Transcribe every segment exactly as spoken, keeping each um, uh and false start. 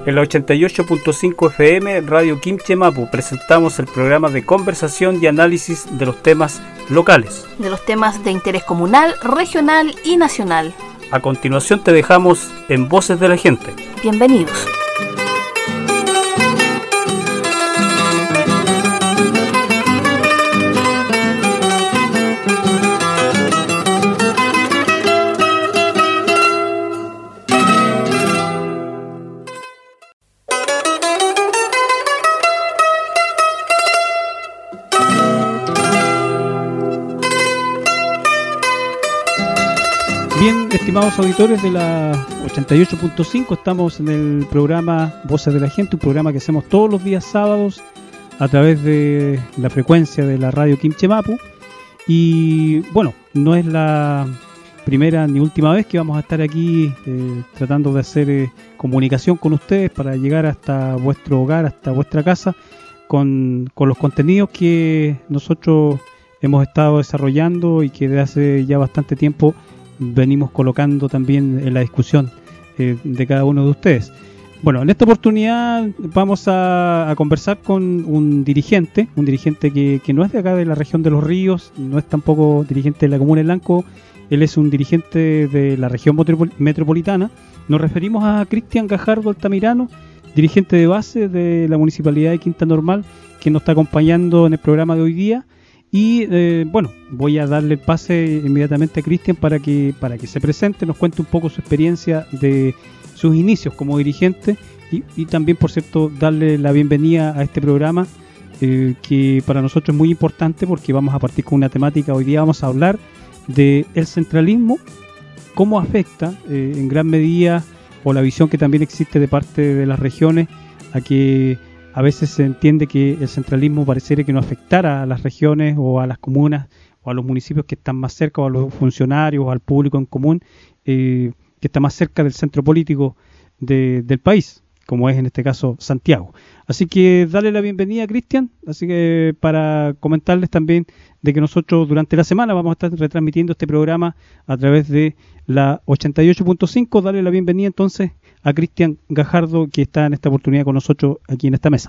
En la ochenta y ocho punto cinco F M, Radio Quimche Mapu, presentamos el programa de conversación y análisis de los temas locales. De los temas de interés comunal, regional y nacional. A continuación te dejamos en Voces de la Gente. Bienvenidos. Bien, estimados auditores de la ochenta y ocho punto cinco, estamos en el programa Voces de la Gente, un programa que hacemos todos los días sábados a través de la frecuencia de la radio Quimche Mapu. Y bueno, no es la primera ni última vez que vamos a estar aquí eh, tratando de hacer eh, comunicación con ustedes para llegar hasta vuestro hogar, hasta vuestra casa, con, con los contenidos que nosotros hemos estado desarrollando y que desde hace ya bastante tiempo venimos colocando también en la discusión eh, de cada uno de ustedes. Bueno, en esta oportunidad vamos a, a conversar con un dirigente, un dirigente que, que no es de acá de la región de Los Ríos, no es tampoco dirigente de la comuna de Lanco, él es un dirigente de la región metropolitana. Nos referimos a Cristian Gajardo Altamirano, dirigente de base de la Municipalidad de Quinta Normal, que nos está acompañando en el programa de hoy día. Y eh, bueno, voy a darle el pase inmediatamente a Cristian para que para que se presente, nos cuente un poco su experiencia de sus inicios como dirigente y, y también, por cierto, darle la bienvenida a este programa eh, que para nosotros es muy importante porque vamos a partir con una temática. Hoy día vamos a hablar de el centralismo, cómo afecta eh, en gran medida, o la visión que también existe de parte de las regiones, a que a veces se entiende que el centralismo pareciera que no afectara a las regiones o a las comunas o a los municipios que están más cerca, o a los funcionarios o al público en común eh, que está más cerca del centro político de, del país, como es en este caso Santiago. Así que dale la bienvenida a Cristian, así que para comentarles también de que nosotros durante la semana vamos a estar retransmitiendo este programa a través de la ochenta y ocho punto cinco. Dale la bienvenida entonces a Cristian Gajardo, que está en esta oportunidad con nosotros aquí en esta mesa.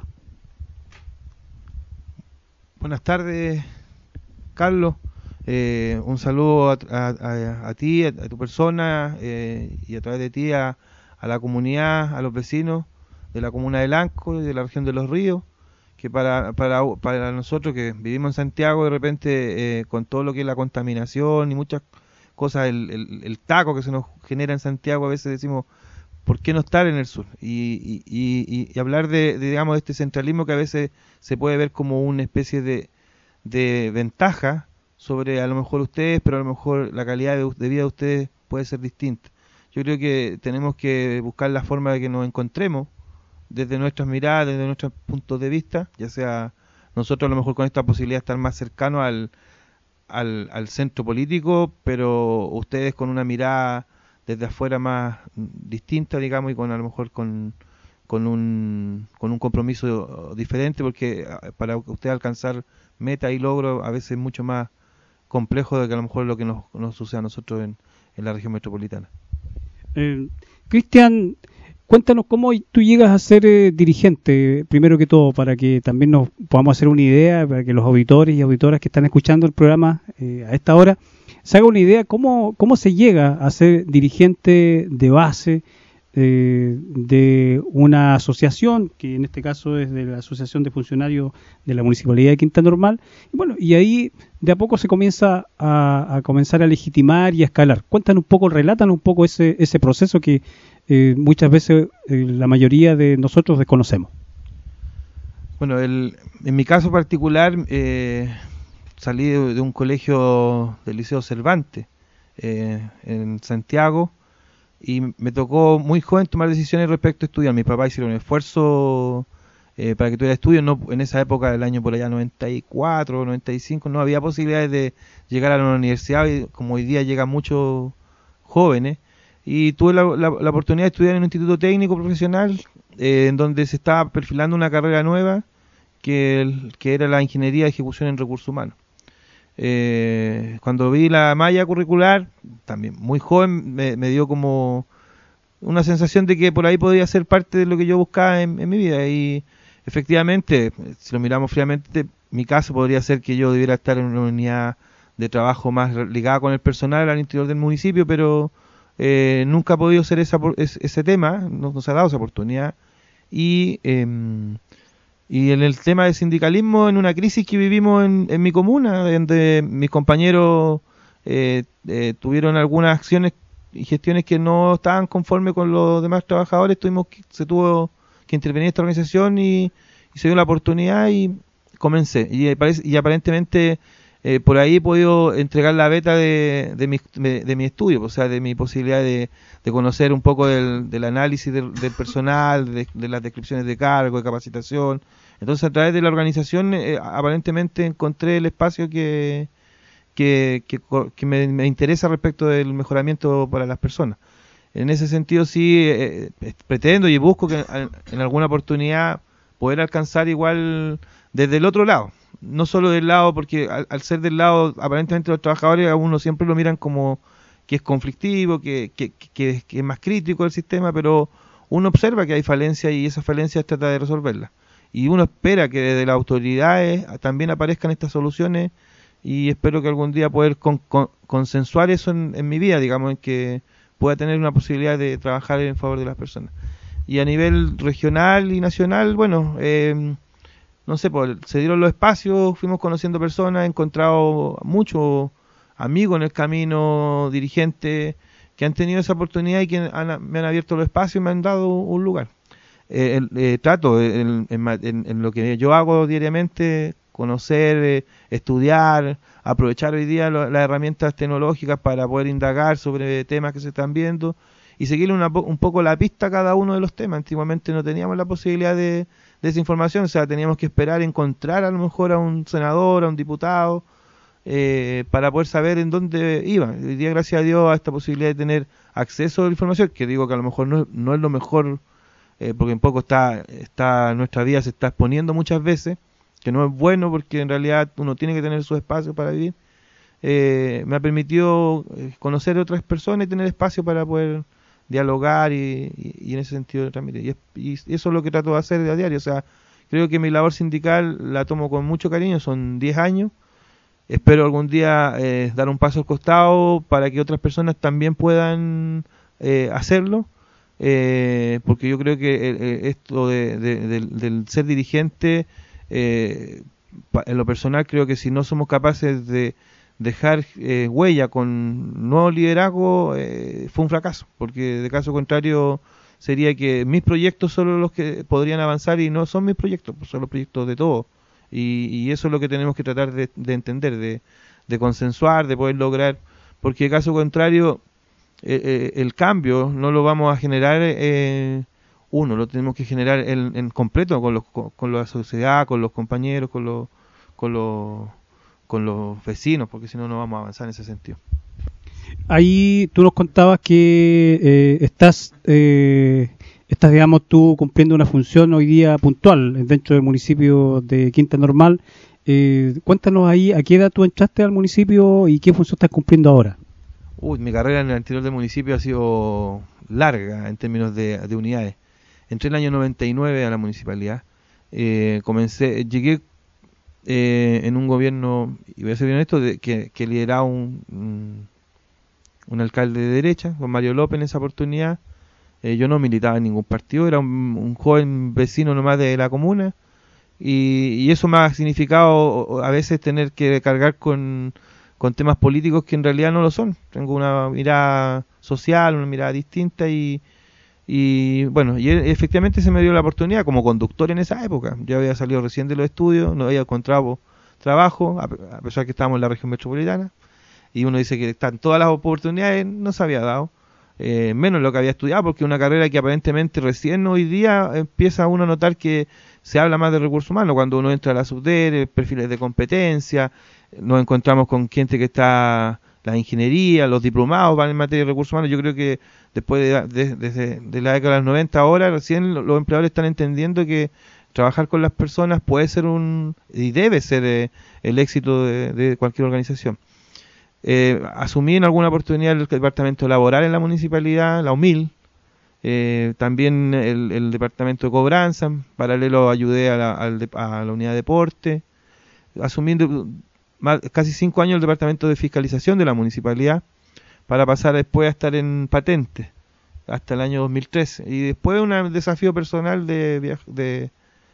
Buenas tardes, Carlos. Eh, un saludo a, a, a, a ti, a, a tu persona eh, y a través de ti a, a la comunidad, a los vecinos de la comuna de Lanco y de la región de Los Ríos, que para, para, para nosotros que vivimos en Santiago, de repente eh, con todo lo que es la contaminación y muchas cosas, el, el, el taco que se nos genera en Santiago, a veces decimos, ¿por qué no estar en el sur? Y, y, y, y hablar de, de, digamos, de este centralismo que a veces se puede ver como una especie de, de ventaja sobre a lo mejor ustedes, pero a lo mejor la calidad de, de vida de ustedes puede ser distinta. Yo creo que tenemos que buscar la forma de que nos encontremos desde nuestras miradas, desde nuestros puntos de vista, ya sea nosotros a lo mejor con esta posibilidad de estar más cercanos al, al, al centro político, pero ustedes con una mirada desde afuera más distinta, digamos, y con a lo mejor con, con un con un compromiso diferente, porque para usted alcanzar meta y logro a veces es mucho más complejo de que a lo mejor lo que nos, nos sucede a nosotros en, en la región metropolitana. Eh, Cristian, cuéntanos cómo tú llegas a ser eh, dirigente, primero que todo, para que también nos podamos hacer una idea, para que los auditores y auditoras que están escuchando el programa eh, a esta hora se haga una idea cómo, cómo se llega a ser dirigente de base eh, de una asociación, que en este caso es de la Asociación de Funcionarios de la Municipalidad de Quinta Normal. Y bueno, y ahí de a poco se comienza a, a comenzar a legitimar y a escalar. Cuéntanos un poco, relátanos un poco ese, ese proceso que eh, muchas veces eh, la mayoría de nosotros desconocemos. Bueno, el, en mi caso particular, eh, salí de, de un colegio del Liceo Cervantes eh, en Santiago, y me tocó muy joven tomar decisiones respecto a estudiar. Mis papás hicieron un esfuerzo eh, para que tuviera estudios. No, en esa época, del año por allá noventa y cuatro, noventa y cinco, no había posibilidades de llegar a la universidad, y como hoy día llegan muchos jóvenes. Y tuve la, la, la oportunidad de estudiar en un instituto técnico profesional, eh, en donde se estaba perfilando una carrera nueva, que, el, que era la ingeniería de ejecución en recursos humanos. Eh, cuando vi la malla curricular, también muy joven, me, me dio como una sensación de que por ahí podía ser parte de lo que yo buscaba en, en mi vida. Y efectivamente, si lo miramos fríamente, mi caso podría ser que yo debiera estar en una unidad de trabajo más ligada con el personal al interior del municipio, pero eh, nunca ha podido ser esa, ese, ese tema, no nos ha dado esa oportunidad. Y, eh, y en el tema del sindicalismo, en una crisis que vivimos en, en mi comuna, donde mis compañeros eh, eh, tuvieron algunas acciones y gestiones que no estaban conformes con los demás trabajadores, tuvimos que, se tuvo que intervenir esta organización y, y se dio la oportunidad y comencé. Y, y aparentemente eh, por ahí he podido entregar la beta de, de, mi, de, de mi estudio, o sea, de mi posibilidad de, de conocer un poco del, del análisis del, del personal, de, de las descripciones de cargo, de capacitación. Entonces, a través de la organización, eh, aparentemente encontré el espacio que, que, que, que me, me interesa respecto del mejoramiento para las personas. En ese sentido, sí, eh, pretendo y busco que en, en alguna oportunidad poder alcanzar igual desde el otro lado. No solo del lado, porque al, al ser del lado, aparentemente los trabajadores a uno siempre lo miran como que es conflictivo, que, que, que, que es más crítico del sistema, pero uno observa que hay falencias y esas falencias trata de resolverlas. Y uno espera que desde las autoridades también aparezcan estas soluciones y espero que algún día poder con, con, consensuar eso en, en mi vida, digamos, en que pueda tener una posibilidad de trabajar en favor de las personas. Y a nivel regional y nacional, bueno, eh, no sé, pues, se dieron los espacios, fuimos conociendo personas, he encontrado muchos amigos en el camino, dirigentes que han tenido esa oportunidad y que han, me han abierto los espacios y me han dado un lugar. Eh, el, eh, trato en, en, en, en lo que yo hago diariamente, conocer, eh, estudiar, aprovechar hoy día lo, las herramientas tecnológicas para poder indagar sobre temas que se están viendo y seguirle una, un poco la pista a cada uno de los temas. Antiguamente no teníamos la posibilidad de, de esa información, o sea, teníamos que esperar encontrar a lo mejor a un senador, a un diputado, eh, para poder saber en dónde iba. Hoy día, gracias a Dios, a esta posibilidad de tener acceso a la información, que digo que a lo mejor no, no es lo mejor, eh, porque un poco está, está nuestra vida se está exponiendo muchas veces, que no es bueno porque en realidad uno tiene que tener su espacio para vivir. Eh, me ha permitido conocer a otras personas y tener espacio para poder dialogar y, y, y en ese sentido transmitir. Y, y eso es lo que trato de hacer a diario. O sea, creo que mi labor sindical la tomo con mucho cariño, son diez años. Espero algún día eh, dar un paso al costado para que otras personas también puedan eh, hacerlo. Eh, porque yo creo que eh, esto de, de, de, del ser dirigente, eh, en lo personal creo que si no somos capaces de dejar eh, huella con nuevo liderazgo, eh, fue un fracaso, porque de caso contrario sería que mis proyectos son los que podrían avanzar y no son mis proyectos, son los proyectos de todos, y, y eso es lo que tenemos que tratar de, de entender, de, de consensuar, de poder lograr, porque de caso contrario eh, eh, el cambio no lo vamos a generar eh, uno, lo tenemos que generar en, en completo con, los, con, con la sociedad, con los compañeros, con los, con los con los vecinos, porque si no, no vamos a avanzar en ese sentido. Ahí tú nos contabas que eh, estás, eh, estás, digamos, tú cumpliendo una función hoy día puntual dentro del municipio de Quinta Normal. Eh, cuéntanos ahí, ¿a qué edad tú entraste al municipio y qué función estás cumpliendo ahora? Uy, mi carrera en el interior del municipio ha sido larga en términos de, de unidades. Entré en el año noventa y nueve a la municipalidad. Eh, comencé, llegué Eh, en un gobierno, y voy a ser bien honesto, de, que, que lideraba un, un, un alcalde de derecha, con Mario López en esa oportunidad. Eh, yo no militaba en ningún partido, era un, un joven vecino nomás de la comuna, y, y eso me ha significado a veces tener que cargar con, con temas políticos que en realidad no lo son. Tengo una mirada social, una mirada distinta, y Y bueno, y efectivamente se me dio la oportunidad como conductor en esa época. Yo había salido recién de los estudios, no había encontrado trabajo, a pesar que estábamos en la región metropolitana, y uno dice que están todas las oportunidades, no se había dado, eh, menos lo que había estudiado, porque una carrera que aparentemente recién hoy día empieza uno a notar que se habla más de recursos humanos. Cuando uno entra a la SUBDER, perfiles de competencia, nos encontramos con gente que está... la ingeniería, los diplomados van en materia de recursos humanos. Yo creo que después de, de, de, de la década de los noventa ahora, recién los empleadores están entendiendo que trabajar con las personas puede ser un, y debe ser eh, el éxito de, de cualquier organización. Eh, asumí en alguna oportunidad el departamento laboral en la municipalidad, la U M I L, Eh, también el, el departamento de cobranza, en paralelo ayudé a la, al de, a la unidad de deporte, asumiendo más, casi cinco años el departamento de fiscalización de la municipalidad, para pasar después a estar en patente hasta el año dos mil trece, y después un desafío personal de, de,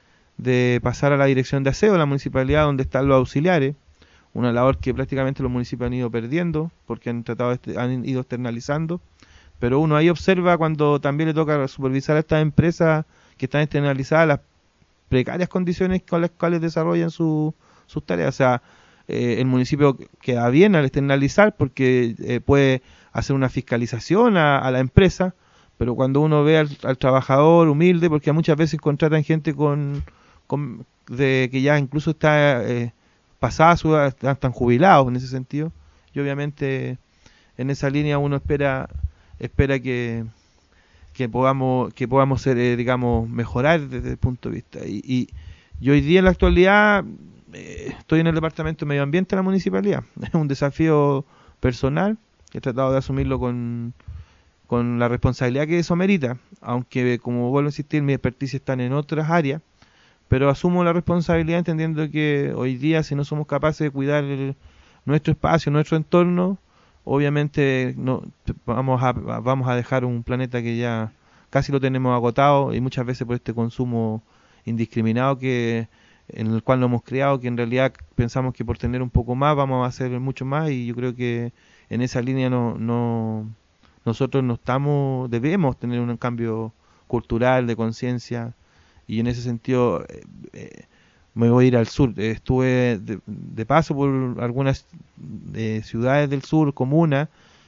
de pasar a la dirección de aseo de la municipalidad, donde están los auxiliares, una labor que prácticamente los municipios han ido perdiendo porque han tratado de, han ido externalizando, pero uno ahí observa cuando también le toca supervisar a estas empresas que están externalizadas las precarias condiciones con las cuales desarrollan su, sus tareas. O sea, eh, el municipio queda bien al externalizar porque eh, puede hacer una fiscalización a, a la empresa, pero cuando uno ve al, al trabajador humilde, porque muchas veces contratan gente con, con de que ya incluso está eh, pasada su edad, están, están jubilados en ese sentido, y obviamente en esa línea uno espera espera que que podamos que podamos ser eh, digamos mejorar desde el punto de vista y, y, y hoy día en la actualidad eh, estoy en el departamento de medio ambiente de la municipalidad. Es un desafío personal, he tratado de asumirlo con con la responsabilidad que eso merita, aunque como vuelvo a insistir, mis expertise están en otras áreas, pero asumo la responsabilidad entendiendo que hoy día si no somos capaces de cuidar el, nuestro espacio, nuestro entorno, obviamente no vamos a vamos a dejar un planeta que ya casi lo tenemos agotado, y muchas veces por este consumo indiscriminado que en el cual nos hemos criado, que en realidad pensamos que por tener un poco más vamos a hacer mucho más, y yo creo que en esa línea no no nosotros no estamos debemos tener un cambio cultural de conciencia, y en ese sentido eh, eh, me voy a ir al sur. Estuve de, de paso por algunas eh, ciudades del sur, comunas,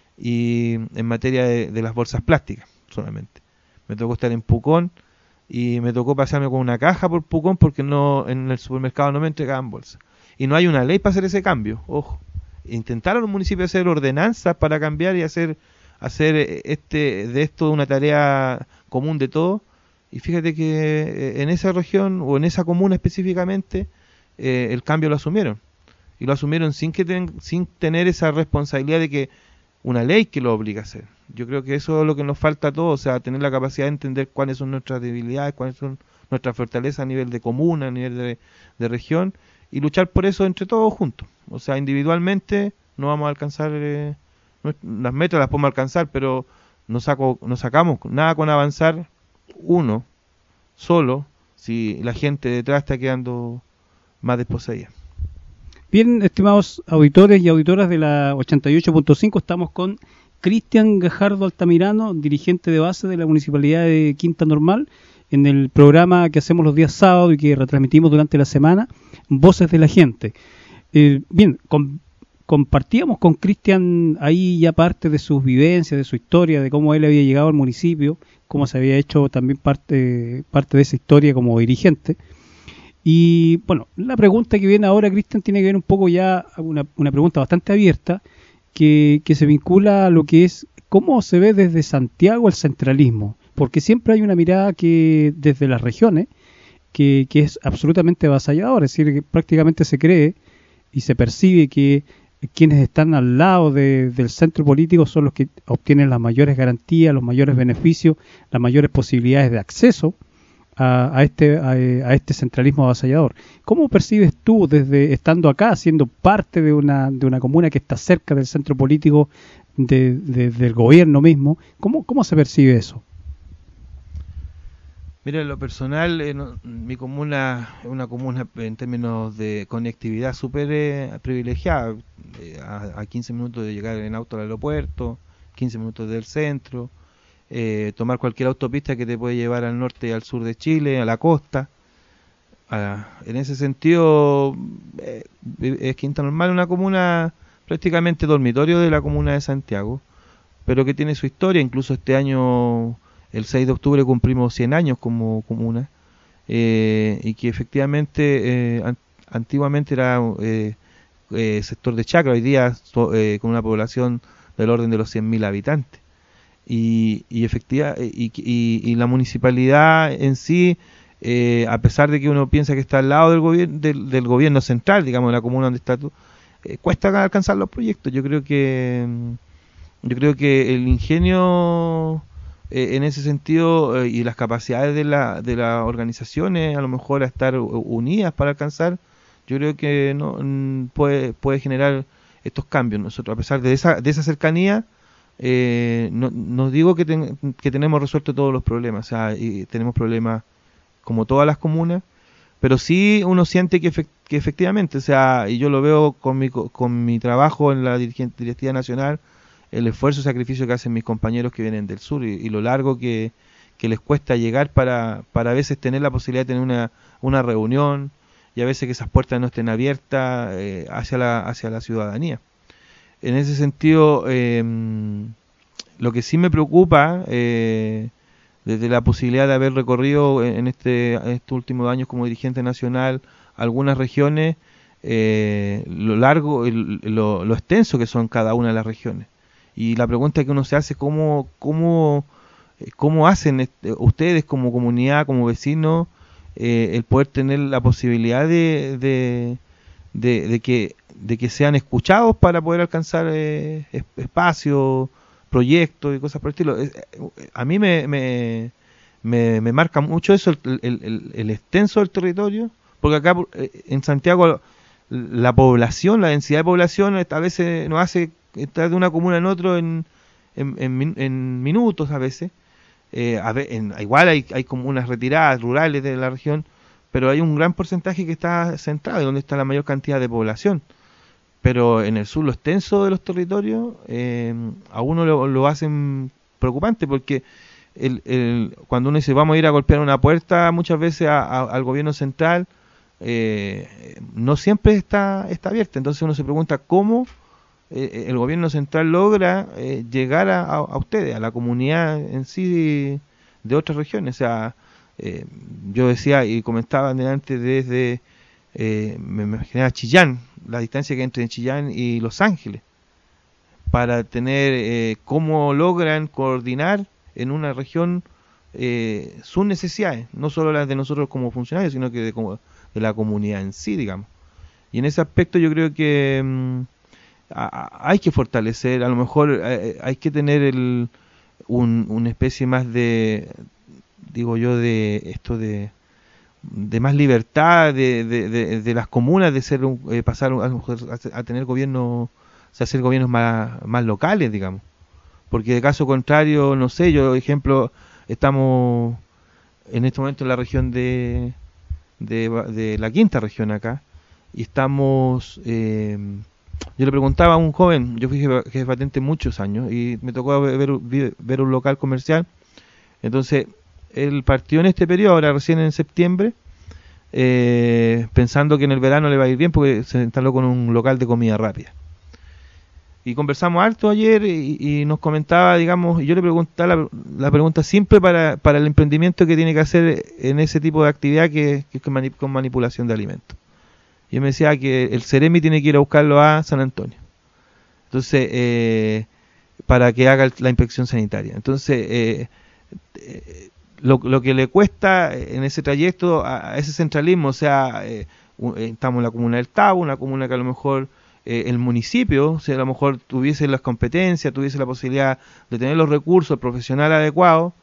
y en materia de, de las bolsas plásticas solamente. Me tocó estar en Pucón y me tocó pasarme con una caja por Pucón porque no en el supermercado no me entregaban bolsas. Y no hay una ley para hacer ese cambio, ojo. Intentaron los municipios hacer ordenanzas para cambiar y hacer hacer este de esto una tarea común de todos. Y fíjate que en esa región o en esa comuna específicamente eh, el cambio lo asumieron. Y lo asumieron sin que ten, sin tener esa responsabilidad de que una ley que lo obliga a hacer. Yo creo que eso es lo que nos falta a todos, o sea, tener la capacidad de entender cuáles son nuestras debilidades, cuáles son nuestras fortalezas a nivel de comuna, a nivel de, de región, y luchar por eso entre todos juntos. O sea, individualmente no vamos a alcanzar, eh, las metas las podemos alcanzar, pero no, saco, no sacamos nada con avanzar uno solo si la gente detrás está quedando más desposeída. Bien, estimados auditores y auditoras de la ochenta y ocho punto cinco, estamos con Cristian Gajardo Altamirano, dirigente de base de la Municipalidad de Quinta Normal, en el programa que hacemos los días sábados y que retransmitimos durante la semana, Voces de la Gente. Eh, bien, con, compartíamos con Cristian ahí ya parte de sus vivencias, de su historia, de cómo él había llegado al municipio, cómo se había hecho también parte, parte de esa historia como dirigente. Y bueno, la pregunta que viene ahora, Cristian, tiene que ver un poco ya, una, una pregunta bastante abierta, que, que se vincula a lo que es cómo se ve desde Santiago el centralismo, porque siempre hay una mirada que desde las regiones que, que es absolutamente avasalladora, es decir, que prácticamente se cree y se percibe que quienes están al lado de, del centro político son los que obtienen las mayores garantías, los mayores beneficios, las mayores posibilidades de acceso a, a este a, a este centralismo avasallador. ¿Cómo percibes tú desde estando acá, siendo parte de una de una comuna que está cerca del centro político de, de, del gobierno mismo? ¿Cómo cómo se percibe eso? Mira, en lo personal, eh, no, mi comuna es una comuna en términos de conectividad súper eh, privilegiada, eh, a, a quince minutos de llegar en auto al aeropuerto, quince minutos del centro, eh, tomar cualquier autopista que te puede llevar al norte y al sur de Chile, a la costa. A, en ese sentido, eh, es Quinta Normal una comuna prácticamente dormitorio de la comuna de Santiago, pero que tiene su historia. Incluso este año, el seis de octubre, cumplimos cien años como comuna, eh, y que efectivamente eh, an antiguamente era eh, eh, sector de chacra, hoy día so, eh, con una población del orden de los cien mil habitantes. Y, y, efectiva, y, y, y la municipalidad en sí, eh, a pesar de que uno piensa que está al lado del gobierno del, del gobierno central, digamos, de la comuna donde está tú, eh, cuesta alcanzar los proyectos. Yo creo que yo creo que el ingenio eh, en ese sentido, eh, y las capacidades de, la, de las organizaciones a lo mejor a estar unidas para alcanzar, yo creo que no mm, puede, puede generar estos cambios. Nosotros, a pesar de esa, de esa cercanía, eh, no, no digo que, ten, que tenemos resuelto todos los problemas, o sea, y tenemos problemas como todas las comunas, pero sí uno siente que, efect, que efectivamente, o sea, y yo lo veo con mi, con mi trabajo en la directiva nacional, el esfuerzo y sacrificio que hacen mis compañeros que vienen del sur y, y lo largo que, que les cuesta llegar para, para a veces tener la posibilidad de tener una, una reunión, y a veces que esas puertas no estén abiertas eh, hacia, la, hacia la ciudadanía. En ese sentido, eh, lo que sí me preocupa, eh, desde la posibilidad de haber recorrido en, este, en estos últimos años como dirigente nacional algunas regiones, eh, lo largo, el, lo, lo extenso que son cada una de las regiones. Y la pregunta que uno se hace es cómo, cómo, cómo hacen este, ustedes como comunidad, como vecinos, eh, el poder tener la posibilidad de, de, de, de, que, de que sean escuchados para poder alcanzar eh, espacios, proyectos y cosas por el estilo. A mí me, me, me, me marca mucho eso, el, el, el, el extenso del territorio, porque acá en Santiago la población, la densidad de población a veces nos hace estar de una comuna en otro en, en, en, en minutos a veces. Eh, a ver, en, igual hay, hay comunas retiradas, rurales de la región, pero hay un gran porcentaje que está centrado, y donde está la mayor cantidad de población. Pero en el sur, lo extenso de los territorios, eh, a uno lo, lo hacen preocupante, porque el, el, cuando uno dice vamos a ir a golpear una puerta, muchas veces a, a, al gobierno central, eh, no siempre está, está abierta. Entonces uno se pregunta cómo eh, el gobierno central logra eh, llegar a, a, a ustedes, a la comunidad en sí de, de otras regiones. O sea, eh, yo decía y comentaba antes desde, eh, me imaginaba Chillán, la distancia que hay entre Chillán y Los Ángeles, para tener eh, cómo logran coordinar en una región eh, sus necesidades, no solo las de nosotros como funcionarios, sino que de, como, de la comunidad en sí, digamos. Y en ese aspecto yo creo que mm, a, a, hay que fortalecer, a lo mejor eh, hay que tener el, un, una especie más de, digo yo, de esto de de más libertad de, de, de, de las comunas, de ser un, eh, pasar a, a, a tener gobiernos, o sea, hacer gobiernos más, más locales, digamos. Porque de caso contrario, no sé, yo, ejemplo, estamos en este momento en la región de, de, de la quinta región acá, y estamos, eh, yo le preguntaba a un joven, yo fui jefe, jefe patente muchos años, y me tocó ver, ver, ver un local comercial, entonces él partió en este periodo, ahora recién en septiembre, eh, pensando que en el verano le va a ir bien porque se instaló con un local de comida rápida. Y conversamos harto ayer y, y nos comentaba, digamos, y yo le preguntaba la, la pregunta simple para, para el emprendimiento que tiene que hacer en ese tipo de actividad que, que es con, manip- con manipulación de alimentos. Y él me decía que el Ceremi tiene que ir a buscarlo a San Antonio. Entonces, eh, para que haga la inspección sanitaria. Entonces, eh, eh, Lo, lo que le cuesta en ese trayecto a, a ese centralismo, o sea, eh, estamos en la comuna del Tabo, una comuna que a lo mejor eh, el municipio, o sea, a lo mejor tuviese las competencias, tuviese la posibilidad de tener los recursos profesionales adecuados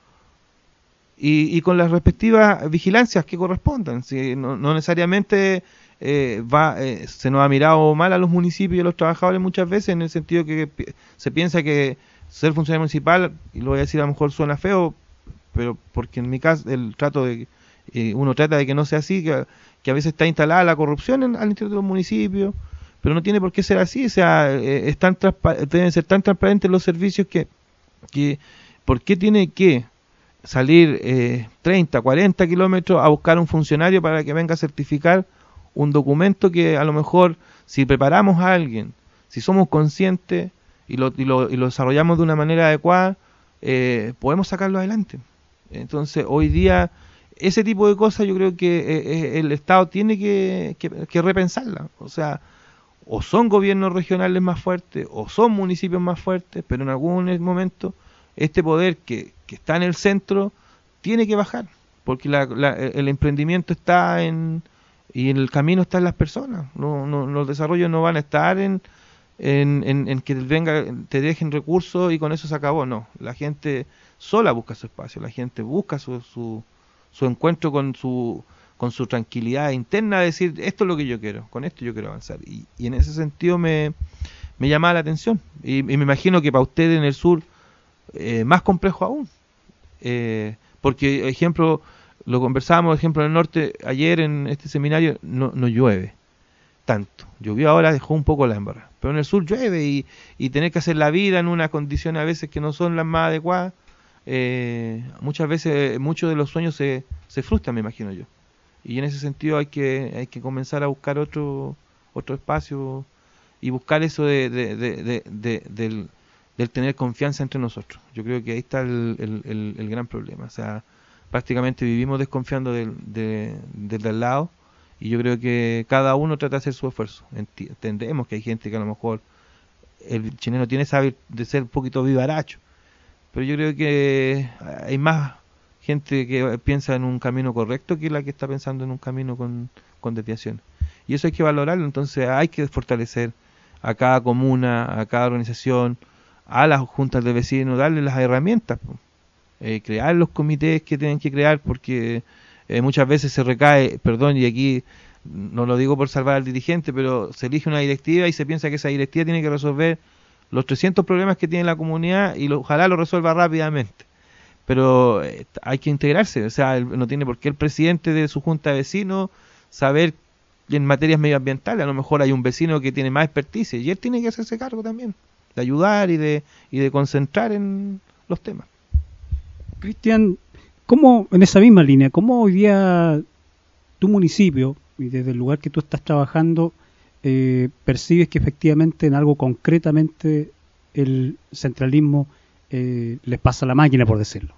y, y con las respectivas vigilancias que correspondan. Si no, no necesariamente eh, va eh, se nos ha mirado mal a los municipios y a los trabajadores muchas veces, en el sentido que, que se piensa que ser funcionario municipal, y lo voy a decir a lo mejor suena feo, pero porque en mi caso el trato de eh, uno trata de que no sea así, que, que a veces está instalada la corrupción en, al interior de los municipios, pero no tiene por qué ser así. O sea, eh, es tan transpa- deben ser tan transparentes los servicios que, que ¿por qué tiene que salir eh, treinta, cuarenta kilómetros a buscar un funcionario para que venga a certificar un documento que a lo mejor, si preparamos a alguien, si somos conscientes y lo, y lo, y lo desarrollamos de una manera adecuada, eh, podemos sacarlo adelante? Entonces, hoy día, ese tipo de cosas yo creo que eh, el Estado tiene que, que, que repensarla. O sea, o son gobiernos regionales más fuertes, o son municipios más fuertes, pero en algún momento este poder que, que está en el centro tiene que bajar, porque la, la, el emprendimiento está en, y en el camino están las personas. No, no, los desarrollos no van a estar en, en, en, en que venga, te dejen recursos y con eso se acabó. No, la gente sola busca su espacio, la gente busca su, su, su encuentro con su, con su tranquilidad interna, de decir, esto es lo que yo quiero, con esto yo quiero avanzar. Y, y en ese sentido me, me llamaba la atención. Y, y me imagino que para ustedes en el sur, eh, más complejo aún. Eh, porque, ejemplo, lo conversábamos, ejemplo, en el norte, ayer en este seminario, no, no llueve tanto. Llovió ahora, dejó un poco la embarrada. Pero en el sur llueve y, y tener que hacer la vida en unas condiciones a veces que no son las más adecuadas, eh, muchas veces muchos de los sueños se, se frustran, me imagino yo. Y en ese sentido hay que hay que comenzar a buscar otro otro espacio y buscar eso de, de, de, de, de del, del tener confianza entre nosotros. Yo creo que ahí está el, el, el, el gran problema. O sea, prácticamente vivimos desconfiando del, de, del de al lado. Y yo creo que cada uno trata de hacer su esfuerzo. Entendemos que hay gente que a lo mejor el chileno tiene esa de ser un poquito vivaracho, pero yo creo que hay más gente que piensa en un camino correcto que la que está pensando en un camino con, con desviaciones. Y eso hay que valorarlo. Entonces hay que fortalecer a cada comuna, a cada organización, a las juntas de vecinos, darle las herramientas, eh, crear los comités que tienen que crear, porque Eh, muchas veces se recae, perdón, y aquí no lo digo por salvar al dirigente, pero se elige una directiva y se piensa que esa directiva tiene que resolver los trescientos problemas que tiene la comunidad y lo, ojalá lo resuelva rápidamente. Pero eh, hay que integrarse, o sea, el, no tiene por qué el presidente de su junta de vecinos saber en materias medioambientales. A lo mejor hay un vecino que tiene más experticia y él tiene que hacerse cargo también, de ayudar y de, y de concentrar en los temas. Cristian, ¿cómo, en esa misma línea, cómo hoy día tu municipio, y desde el lugar que tú estás trabajando, eh, percibes que efectivamente en algo concretamente el centralismo eh, les pasa la máquina, por decirlo?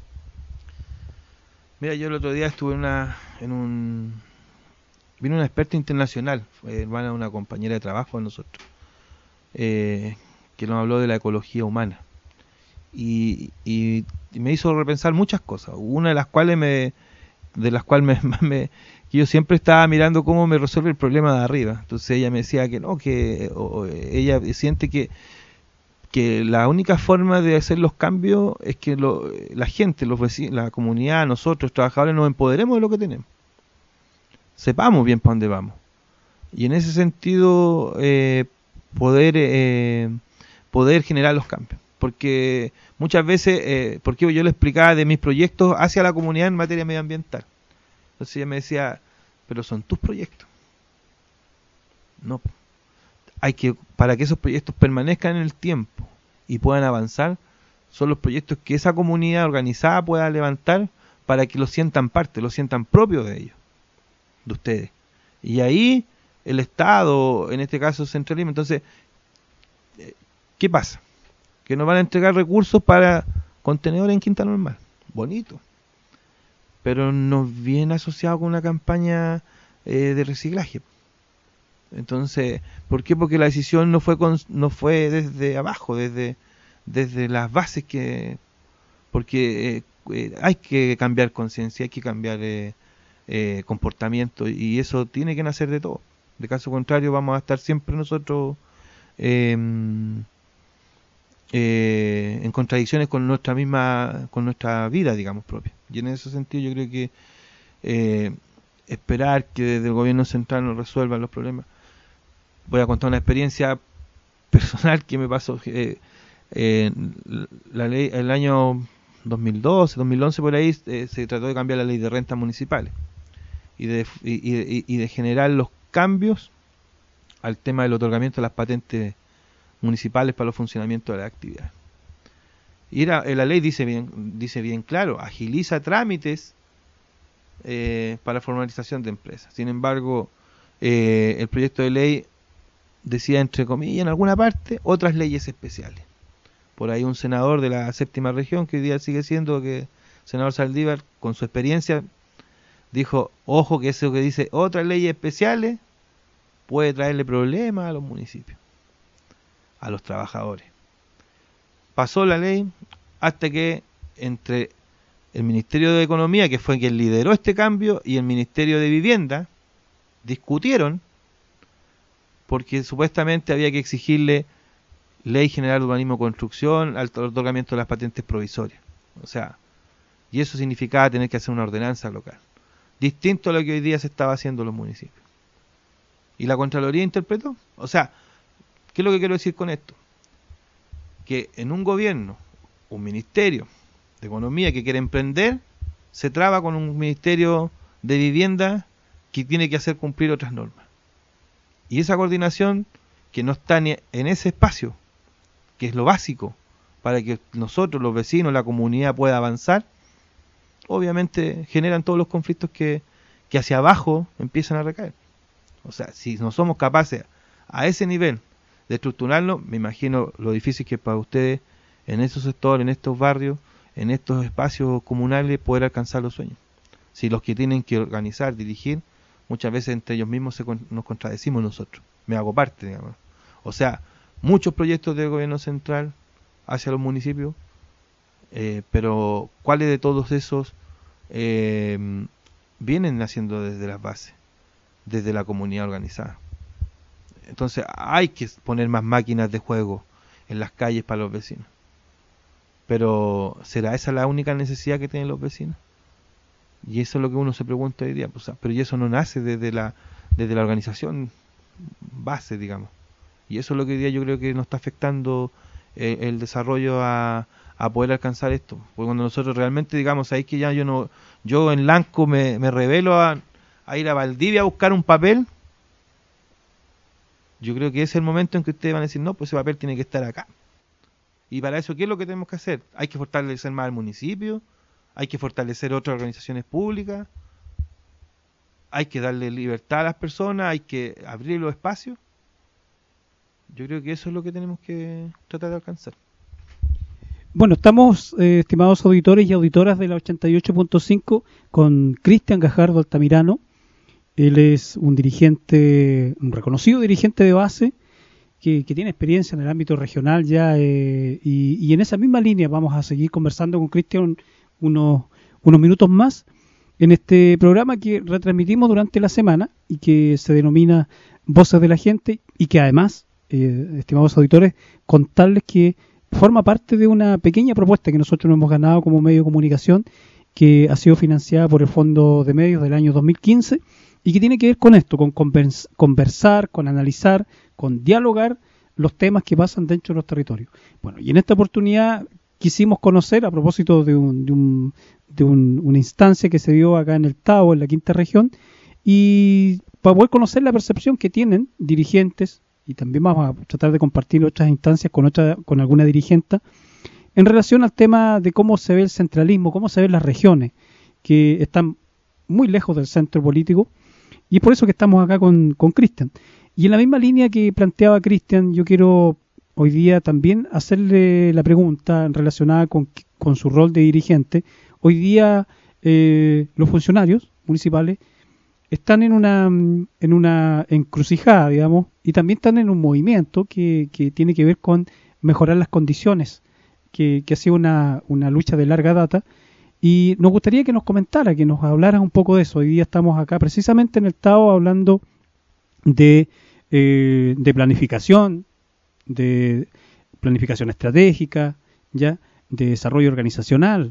Mira, yo el otro día estuve en, una, en un... Vino una experta internacional, fue hermana de una compañera de trabajo de nosotros, eh, que nos habló de la ecología humana. Y, y, y me hizo repensar muchas cosas, una de las cuales me de las cuales me, me que yo siempre estaba mirando cómo me resuelve el problema de arriba. Entonces ella me decía que no, que o, ella siente que que la única forma de hacer los cambios es que lo, la gente, los vecinos, la comunidad, nosotros, trabajadores, nos empoderemos de lo que tenemos, sepamos bien para dónde vamos, y en ese sentido eh, poder eh, poder generar los cambios. Porque muchas veces, eh, porque yo le explicaba de mis proyectos hacia la comunidad en materia medioambiental. Entonces ella me decía, pero son tus proyectos. No, hay que, para que esos proyectos permanezcan en el tiempo y puedan avanzar, son los proyectos que esa comunidad organizada pueda levantar para que lo sientan parte, lo sientan propio de ellos, de ustedes. Y ahí el Estado, en este caso centralismo, entonces, ¿qué pasa? Que nos van a entregar recursos para contenedores en Quinta Normal, bonito, pero nos viene asociado con una campaña eh, de reciclaje. Entonces, ¿por qué? Porque la decisión no fue con, no fue desde abajo, desde desde las bases, que porque eh, eh, hay que cambiar conciencia, hay que cambiar eh, eh, comportamiento, y eso tiene que nacer de todo. De caso contrario, vamos a estar siempre nosotros eh, Eh, en contradicciones con nuestra misma, con nuestra vida, digamos, propia. Y en ese sentido yo creo que eh, esperar que desde el gobierno central nos resuelvan los problemas. Voy a contar una experiencia personal que me pasó. Eh, eh, la ley, el año dos mil doce, dos mil once por ahí, eh, se trató de cambiar la ley de rentas municipales y de, y, y, y de generar los cambios al tema del otorgamiento de las patentes municipales para los funcionamientos de la actividad. Y era, la ley dice bien, dice bien claro, agiliza trámites eh, para formalización de empresas. Sin embargo, eh, el proyecto de ley decía, entre comillas, en alguna parte, otras leyes especiales. Por ahí un senador de la séptima región, que hoy día sigue siendo que senador Saldívar, con su experiencia, dijo, ojo que eso que dice otras leyes especiales puede traerle problemas a los municipios, a los trabajadores. Pasó la ley hasta que entre el Ministerio de Economía, que fue quien lideró este cambio, y el Ministerio de Vivienda discutieron porque supuestamente había que exigirle Ley General de Urbanismo y Construcción al otorgamiento de las patentes provisorias. O sea, y eso significaba tener que hacer una ordenanza local, distinto a lo que hoy día se estaba haciendo en los municipios. ¿Y la Contraloría interpretó? O sea, ¿qué es lo que quiero decir con esto? Que en un gobierno, un ministerio de economía que quiere emprender, se traba con un ministerio de vivienda que tiene que hacer cumplir otras normas. Y esa coordinación que no está ni en ese espacio, que es lo básico para que nosotros, los vecinos, la comunidad pueda avanzar, obviamente generan todos los conflictos que, que hacia abajo empiezan a recaer. O sea, si no somos capaces a ese nivel de estructurarlo, me imagino lo difícil que es para ustedes en esos sectores, en estos barrios, en estos espacios comunales, poder alcanzar los sueños. Si los que tienen que organizar, dirigir, muchas veces entre ellos mismos se con, nos contradecimos nosotros. Me hago parte, digamos. O sea, muchos proyectos del gobierno central hacia los municipios, eh, pero ¿cuáles de todos esos eh, vienen naciendo desde las bases, desde la comunidad organizada? Entonces hay que poner más máquinas de juego en las calles para los vecinos. Pero ¿será esa la única necesidad que tienen los vecinos? Y eso es lo que uno se pregunta hoy día. Pues, pero y eso no nace desde la desde la organización base, digamos. Y eso es lo que hoy día yo creo que nos está afectando eh, el desarrollo a, a poder alcanzar esto. Porque cuando nosotros realmente, digamos, ahí que ya yo no yo en Lanco me, me revelo a, a ir a Valdivia a buscar un papel, yo creo que ese es el momento en que ustedes van a decir, no, pues ese papel tiene que estar acá. Y para eso, ¿qué es lo que tenemos que hacer? Hay que fortalecer más el municipio, hay que fortalecer otras organizaciones públicas, hay que darle libertad a las personas, hay que abrir los espacios. Yo creo que eso es lo que tenemos que tratar de alcanzar. Bueno, estamos, eh, estimados auditores y auditoras de la ochenta y ocho punto cinco, con Cristian Gajardo Altamirano. Él es un dirigente, un reconocido dirigente de base, que, que tiene experiencia en el ámbito regional ya, eh, y, y en esa misma línea vamos a seguir conversando con Cristian unos, unos minutos más en este programa que retransmitimos durante la semana y que se denomina Voces de la Gente, y que además, eh, estimados auditores, contarles que forma parte de una pequeña propuesta que nosotros nos hemos ganado como medio de comunicación, que ha sido financiada por el Fondo de Medios del año dos mil quince, y que tiene que ver con esto, con conversar, con analizar, con dialogar los temas que pasan dentro de los territorios. Bueno, y en esta oportunidad quisimos conocer, a propósito de, un, de, un, de un, una instancia que se dio acá en el Tao, en la quinta región, y para poder conocer la percepción que tienen dirigentes, y también vamos a tratar de compartir otras instancias con, otra, con alguna dirigente, en relación al tema de cómo se ve el centralismo, cómo se ven las regiones, que están muy lejos del centro político, y es por eso que estamos acá con, con Cristian. Y en la misma línea que planteaba Cristian, yo quiero hoy día también hacerle la pregunta relacionada con, con su rol de dirigente. Hoy día eh, los funcionarios municipales están en una en una encrucijada, digamos, y también están en un movimiento que, que tiene que ver con mejorar las condiciones, que, que ha sido una, una lucha de larga data. Y nos gustaría que nos comentara, que nos hablara un poco de eso. Hoy día estamos acá precisamente en el Tao hablando de, eh, de planificación, de planificación estratégica, ya, de desarrollo organizacional,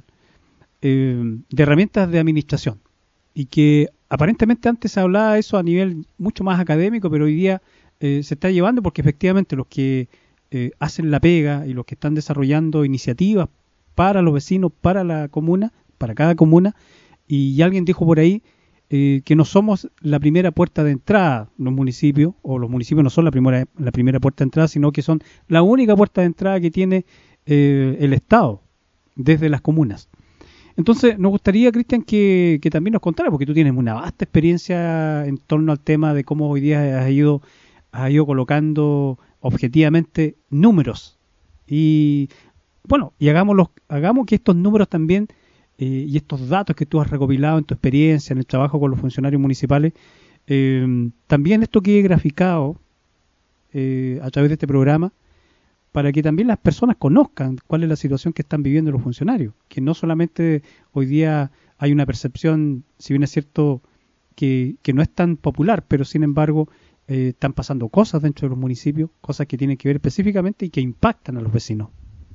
eh, de herramientas de administración. Y que aparentemente antes se hablaba de eso a nivel mucho más académico, pero hoy día eh, se está llevando porque efectivamente los que eh, hacen la pega y los que están desarrollando iniciativas para los vecinos, para la comuna, para cada comuna, y alguien dijo por ahí eh, que no somos la primera puerta de entrada los municipios, o los municipios no son la primera la primera puerta de entrada, sino que son la única puerta de entrada que tiene eh, el Estado desde las comunas. Entonces nos gustaría, Cristian, que, que también nos contara, porque tú tienes una vasta experiencia en torno al tema de cómo hoy día has ido, has ido colocando objetivamente números, y bueno, y hagámoslos, hagamos que estos números también eh, y estos datos que tú has recopilado en tu experiencia, en el trabajo con los funcionarios municipales, eh, también esto quede graficado eh, a través de este programa, para que también las personas conozcan cuál es la situación que están viviendo los funcionarios, que no solamente hoy día hay una percepción, si bien es cierto que, que no es tan popular, pero sin embargo eh, están pasando cosas dentro de los municipios, cosas que tienen que ver específicamente y que impactan a los vecinos.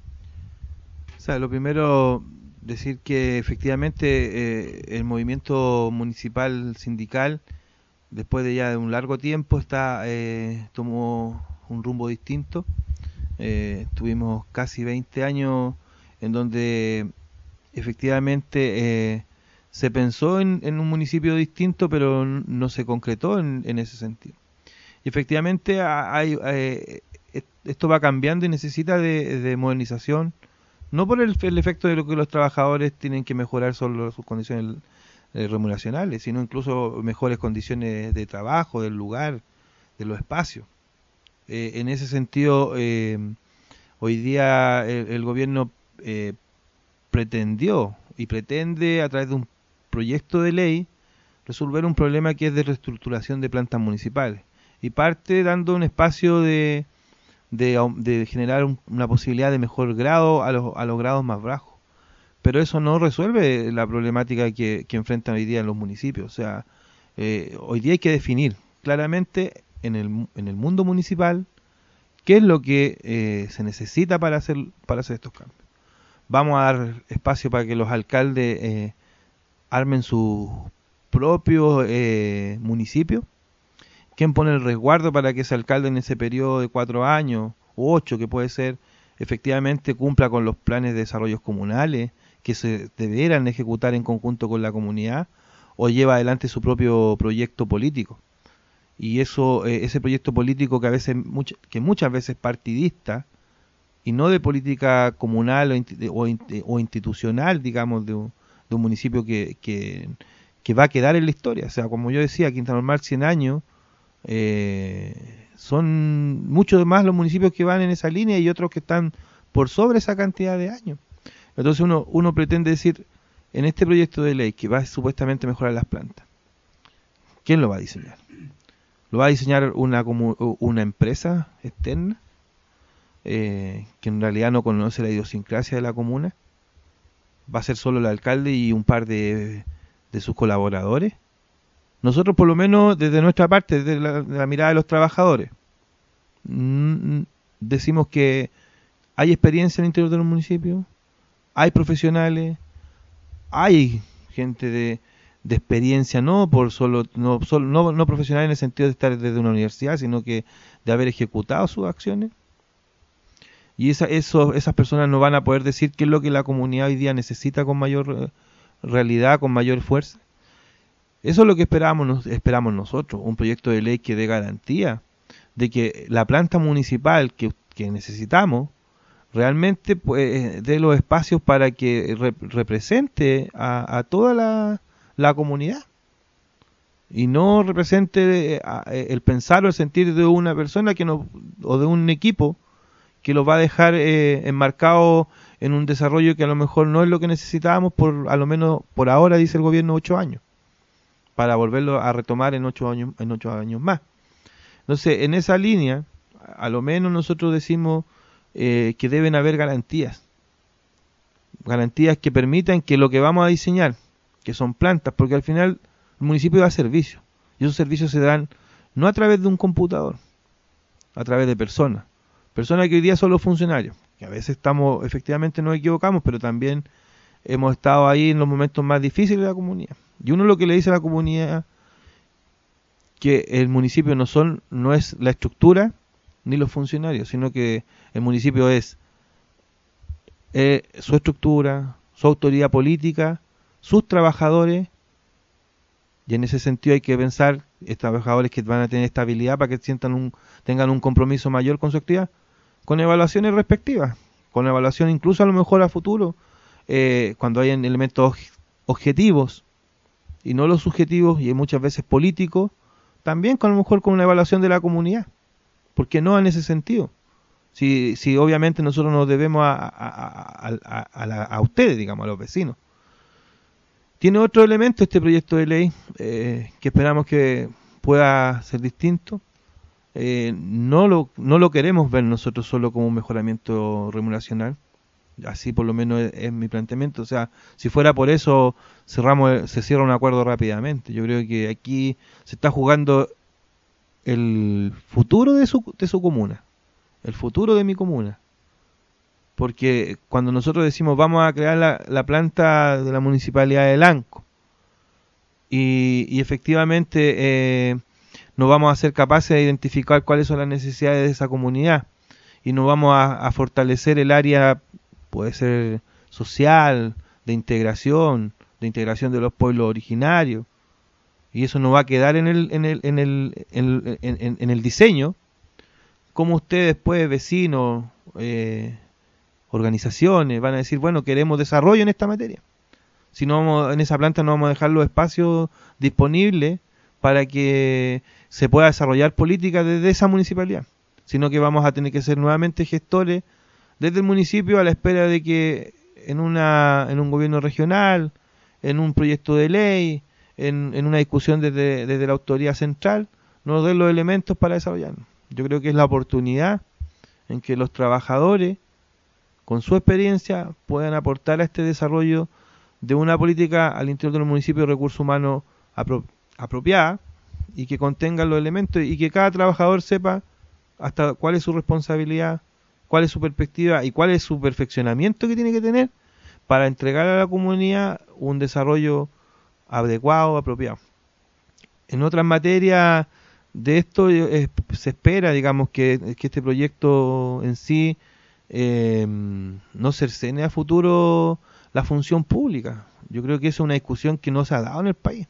O sea, lo primero, decir que efectivamente eh, el movimiento municipal sindical, después de ya de un largo tiempo, está eh, tomó un rumbo distinto. Eh, tuvimos casi veinte años en donde efectivamente eh, se pensó en, en un municipio distinto, pero no se concretó en, en ese sentido. Y efectivamente hay, hay, esto va cambiando y necesita de, de modernización, no por el, el efecto de lo que los trabajadores tienen que mejorar solo sus condiciones eh, remuneracionales, sino incluso mejores condiciones de trabajo, del lugar, de los espacios. Eh, en ese sentido, eh, hoy día el, el gobierno eh, pretendió y pretende a través de un proyecto de ley resolver un problema que es de reestructuración de plantas municipales, y parte dando un espacio de, de, de generar un, una posibilidad de mejor grado a los, a los grados más bajos, pero eso no resuelve la problemática que, que enfrentan hoy día los municipios. O sea, eh, hoy día hay que definir claramente en el, en el mundo municipal qué es lo que eh, se necesita para hacer, para hacer estos cambios. Vamos a dar espacio para que los alcaldes eh, armen sus propios eh, municipios. ¿Quién pone el resguardo para que ese alcalde en ese periodo de cuatro años o ocho, que puede ser, efectivamente cumpla con los planes de desarrollos comunales que se deberán ejecutar en conjunto con la comunidad, o lleva adelante su propio proyecto político? Y eso, eh, ese proyecto político que a veces, much, que muchas veces es partidista y no de política comunal o, o, o institucional, digamos, de un, de un municipio que, que, que va a quedar en la historia. O sea, como yo decía, Quinta Normal, cien años, eh, son muchos más los municipios que van en esa línea y otros que están por sobre esa cantidad de años. Entonces uno, uno pretende decir, en este proyecto de ley que va a supuestamente mejorar las plantas, ¿quién lo va a diseñar? ¿Lo va a diseñar una, una empresa externa eh, que en realidad no conoce la idiosincrasia de la comuna? ¿Va a ser solo el alcalde y un par de, de sus colaboradores? Nosotros, por lo menos desde nuestra parte, desde la, de la mirada de los trabajadores, mmm, decimos que hay experiencia en el interior de los municipios, hay profesionales, hay gente de, de experiencia, no por solo no, solo no, no profesional en el sentido de estar desde una universidad, sino que de haber ejecutado sus acciones. Y esa, eso, esas personas no van a poder decir qué es lo que la comunidad hoy día necesita con mayor eh, realidad, con mayor fuerza. Eso es lo que esperamos, esperamos nosotros, un proyecto de ley que dé garantía de que la planta municipal que, que necesitamos realmente pues, dé los espacios para que rep represente a, a toda la, la comunidad y no represente a, el pensar o el sentir de una persona que no, o de un equipo que los va a dejar eh, enmarcado en un desarrollo que a lo mejor no es lo que necesitábamos, por a lo menos por ahora, dice el gobierno, ocho años, para volverlo a retomar en ocho años, en ocho años más. Entonces, en esa línea, a lo menos nosotros decimos eh, que deben haber garantías, garantías que permitan que lo que vamos a diseñar, que son plantas, porque al final el municipio da servicios, y esos servicios se dan no a través de un computador, a través de personas, personas que hoy día son los funcionarios, que a veces estamos, efectivamente nos equivocamos, pero también hemos estado ahí en los momentos más difíciles de la comunidad. Y uno lo que le dice a la comunidad que el municipio no son no es la estructura ni los funcionarios, sino que el municipio es eh, su estructura, su autoridad política, sus trabajadores, y en ese sentido hay que pensar estos trabajadores que van a tener estabilidad para que sientan un, tengan un compromiso mayor con su actividad, con evaluaciones respectivas, con evaluación incluso a lo mejor a futuro, eh, cuando hayan elementos objetivos y no los subjetivos y muchas veces políticos, también con a lo mejor con una evaluación de la comunidad. ¿Por qué no en ese sentido? Si, si obviamente nosotros nos debemos a, a, a, a, a, la, a ustedes, digamos, a los vecinos. Tiene otro elemento este proyecto de ley eh, que esperamos que pueda ser distinto. Eh, no, lo, no lo queremos ver nosotros solo como un mejoramiento remuneracional. Así por lo menos es, es mi planteamiento. O sea, si fuera por eso cerramos se cierra un acuerdo rápidamente. Yo creo que aquí se está jugando el futuro de su, de su comuna, el futuro de mi comuna. Porque cuando nosotros decimos vamos a crear la, la planta de la municipalidad de Lanco y, y efectivamente eh, no vamos a ser capaces de identificar cuáles son las necesidades de esa comunidad y no vamos a, a fortalecer el área, puede ser social, de integración, de integración de los pueblos originarios, y eso no va a quedar en el, en el, en el, en, en, en el diseño. Como ustedes después, vecinos, eh, organizaciones, van a decir, bueno, queremos desarrollo en esta materia. Si no vamos, en esa planta no vamos a dejar los espacios disponibles para que se pueda desarrollar política desde esa municipalidad, sino que vamos a tener que ser nuevamente gestores desde el municipio a la espera de que en una en un gobierno regional, en un proyecto de ley, en, en una discusión desde, desde la autoridad central, nos den los elementos para desarrollarnos. Yo creo que es la oportunidad en que los trabajadores, con su experiencia, puedan aportar a este desarrollo de una política al interior del municipio de recursos humanos apro apropiada y que contengan los elementos y que cada trabajador sepa hasta cuál es su responsabilidad, cuál es su perspectiva y cuál es su perfeccionamiento que tiene que tener para entregar a la comunidad un desarrollo adecuado, apropiado. En otras materias de esto eh, se espera, digamos, que, que este proyecto en sí eh, no cercene a futuro la función pública. Yo creo que esa es una discusión que no se ha dado en el país.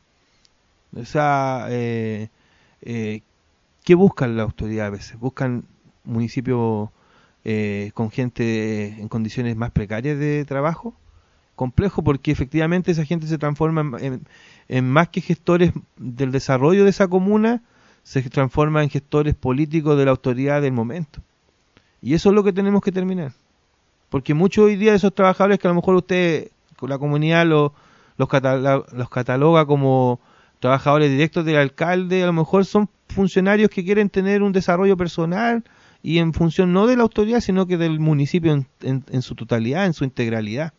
O sea, eh, eh, ¿qué buscan las autoridades a veces? Buscan municipios eh, con gente en condiciones más precarias de trabajo. Complejo porque efectivamente esa gente se transforma en, en, en más que gestores del desarrollo de esa comuna, se transforma en gestores políticos de la autoridad del momento. Y eso es lo que tenemos que terminar. Porque muchos hoy día de esos trabajadores que a lo mejor usted, con la comunidad, lo, los, cataloga, los cataloga como trabajadores directos del alcalde, a lo mejor son funcionarios que quieren tener un desarrollo personal y en función no de la autoridad, sino que del municipio en, en, en su totalidad, en su integralidad.